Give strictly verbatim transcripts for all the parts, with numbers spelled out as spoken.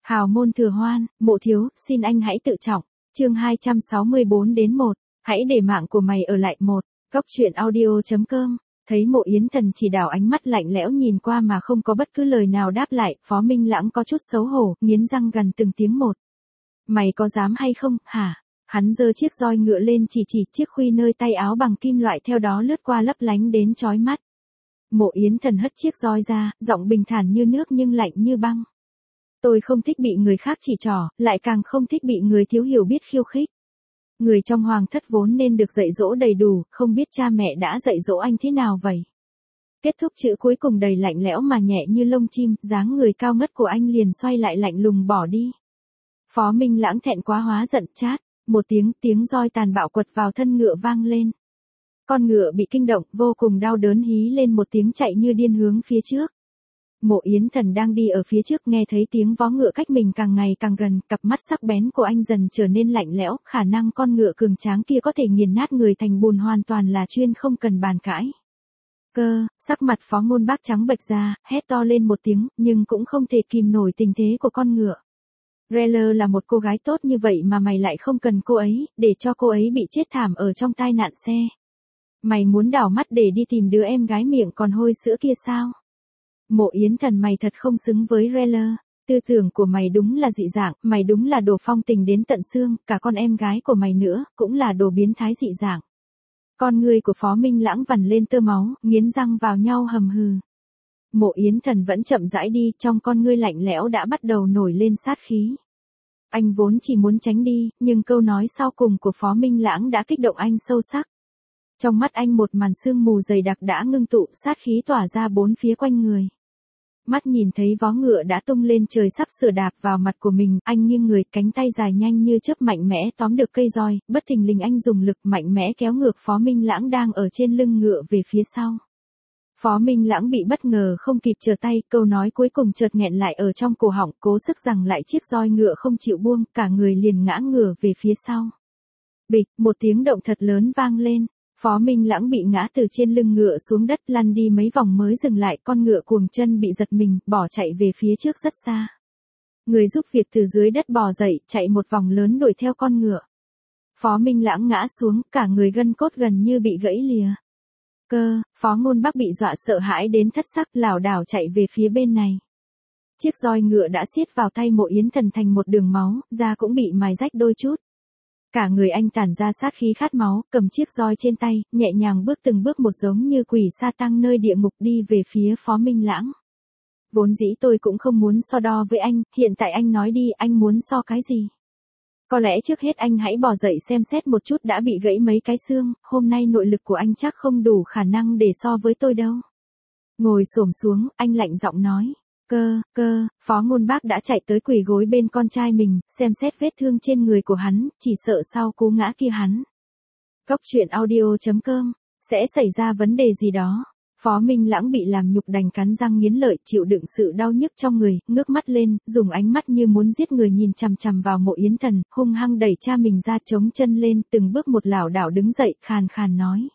Hào môn thừa hoan, mộ thiếu, xin anh hãy tự trọng. Chương hai trăm sáu mươi bốn đến một. Hãy để mạng của mày ở lại một. Cóc truyện audio chấm com. Thấy Mộ Yến Thần chỉ đảo ánh mắt lạnh lẽo nhìn qua mà không có bất cứ lời nào đáp lại, Phó Minh Lãng có chút xấu hổ, nghiến răng gằn từng tiếng một. Mày có dám hay không, hả? Hắn giơ chiếc roi ngựa lên chỉ chỉ chiếc khuy nơi tay áo bằng kim loại theo đó lướt qua lấp lánh đến chói mắt. Mộ Yến Thần hất chiếc roi ra, giọng bình thản như nước nhưng lạnh như băng. Tôi không thích bị người khác chỉ trỏ, lại càng không thích bị người thiếu hiểu biết khiêu khích. Người trong hoàng thất vốn nên được dạy dỗ đầy đủ, không biết cha mẹ đã dạy dỗ anh thế nào vậy? Kết thúc chữ cuối cùng đầy lạnh lẽo mà nhẹ như lông chim, dáng người cao ngất của anh liền xoay lại lạnh lùng bỏ đi. Phó Minh Lãng thẹn quá hóa giận chát, một tiếng tiếng roi tàn bạo quật vào thân ngựa vang lên. Con ngựa bị kinh động, vô cùng đau đớn hí lên một tiếng chạy như điên hướng phía trước. Mộ Yến Thần đang đi ở phía trước nghe thấy tiếng vó ngựa cách mình càng ngày càng gần, cặp mắt sắc bén của anh dần trở nên lạnh lẽo, khả năng con ngựa cường tráng kia có thể nghiền nát người thành bùn hoàn toàn là chuyên không cần bàn cãi. Cơ, sắc mặt Phó Ngôn Bác trắng bệch ra, hét to lên một tiếng, nhưng cũng không thể kìm nổi tình thế của con ngựa. Reller là một cô gái tốt như vậy mà mày lại không cần cô ấy, để cho cô ấy bị chết thảm ở trong tai nạn xe. Mày muốn đảo mắt để đi tìm đứa em gái miệng còn hôi sữa kia sao? Mộ Yến Thần, mày thật không xứng với Reller. Tư tưởng của mày đúng là dị dạng, mày đúng là đồ phong tình đến tận xương, cả con em gái của mày nữa, cũng là đồ biến thái dị dạng. Con người của Phó Minh Lãng vằn lên tơ máu, nghiến răng vào nhau hầm hừ. Mộ Yến Thần vẫn chậm rãi đi, trong con ngươi lạnh lẽo đã bắt đầu nổi lên sát khí. Anh vốn chỉ muốn tránh đi, nhưng câu nói sau cùng của Phó Minh Lãng đã kích động anh sâu sắc. Trong mắt anh một màn sương mù dày đặc đã ngưng tụ, sát khí tỏa ra bốn phía quanh người. Mắt nhìn thấy vó ngựa đã tung lên trời sắp sửa đạp vào mặt của mình, anh nghiêng người, cánh tay dài nhanh như chớp mạnh mẽ tóm được cây roi, bất thình lình anh dùng lực mạnh mẽ kéo ngược Phó Minh Lãng đang ở trên lưng ngựa về phía sau. Phó Minh Lãng bị bất ngờ không kịp trở tay, câu nói cuối cùng chợt nghẹn lại ở trong cổ họng, cố sức giằng lại chiếc roi ngựa không chịu buông, cả người liền ngã ngửa về phía sau. Bịch, một tiếng động thật lớn vang lên. Phó Minh Lãng bị ngã từ trên lưng ngựa xuống đất, lăn đi mấy vòng mới dừng lại, con ngựa cuồng chân bị giật mình, bỏ chạy về phía trước rất xa. Người giúp việc từ dưới đất bò dậy, chạy một vòng lớn đuổi theo con ngựa. Phó Minh Lãng ngã xuống, cả người gân cốt gần như bị gãy lìa. Cơ, Phó Ngôn Bác bị dọa sợ hãi đến thất sắc, lảo đảo chạy về phía bên này. Chiếc roi ngựa đã xiết vào tay Mộ Yến Thần thành một đường máu, da cũng bị mài rách đôi chút. Cả người anh tản ra sát khí khát máu, cầm chiếc roi trên tay, nhẹ nhàng bước từng bước một giống như quỷ sa tăng nơi địa ngục đi về phía Phó Minh Lãng. Vốn dĩ tôi cũng không muốn so đo với anh, hiện tại anh nói đi, anh muốn so cái gì? Có lẽ trước hết anh hãy bò dậy xem xét một chút, đã bị gãy mấy cái xương, hôm nay nội lực của anh chắc không đủ khả năng để so với tôi đâu. Ngồi xổm xuống, anh lạnh giọng nói. Cơ, cơ, Phó Ngôn Bác đã chạy tới quỳ gối bên con trai mình, xem xét vết thương trên người của hắn, chỉ sợ sau cú ngã kia hắn. Cóc truyện audio chấm com, sẽ xảy ra vấn đề gì đó. Phó Minh Lãng bị làm nhục đành cắn răng nghiến lợi, chịu đựng sự đau nhức trong người, ngước mắt lên, dùng ánh mắt như muốn giết người nhìn chằm chằm vào Mộ Yến Thần, hung hăng đẩy cha mình ra, chống chân lên, từng bước một lảo đảo đứng dậy, khàn khàn nói.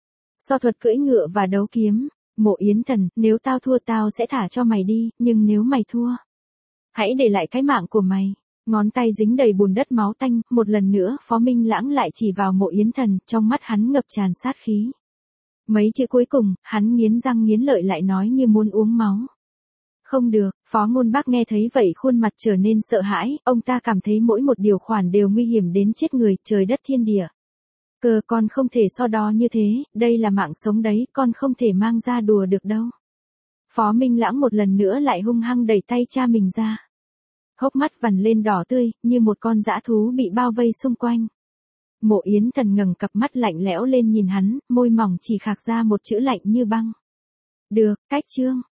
So thuật cưỡi ngựa và đấu kiếm. Mộ Yến Thần, nếu tao thua tao sẽ thả cho mày đi, nhưng nếu mày thua, hãy để lại cái mạng của mày. Ngón tay dính đầy bùn đất máu tanh, một lần nữa Phó Minh Lãng lại chỉ vào Mộ Yến Thần, trong mắt hắn ngập tràn sát khí. Mấy chữ cuối cùng, hắn nghiến răng nghiến lợi lại nói như muốn uống máu. Không được, Phó Ngôn Bác nghe thấy vậy khuôn mặt trở nên sợ hãi, ông ta cảm thấy mỗi một điều khoản đều nguy hiểm đến chết người, trời đất thiên địa. Cơ, con không thể so đo như thế, đây là mạng sống đấy, con không thể mang ra đùa được đâu. Phó Minh Lãng một lần nữa lại hung hăng đẩy tay cha mình ra. Hốc mắt vằn lên đỏ tươi, như một con dã thú bị bao vây xung quanh. Mộ Yến Thần ngẩng cặp mắt lạnh lẽo lên nhìn hắn, môi mỏng chỉ khạc ra một chữ lạnh như băng. Được, cách chương.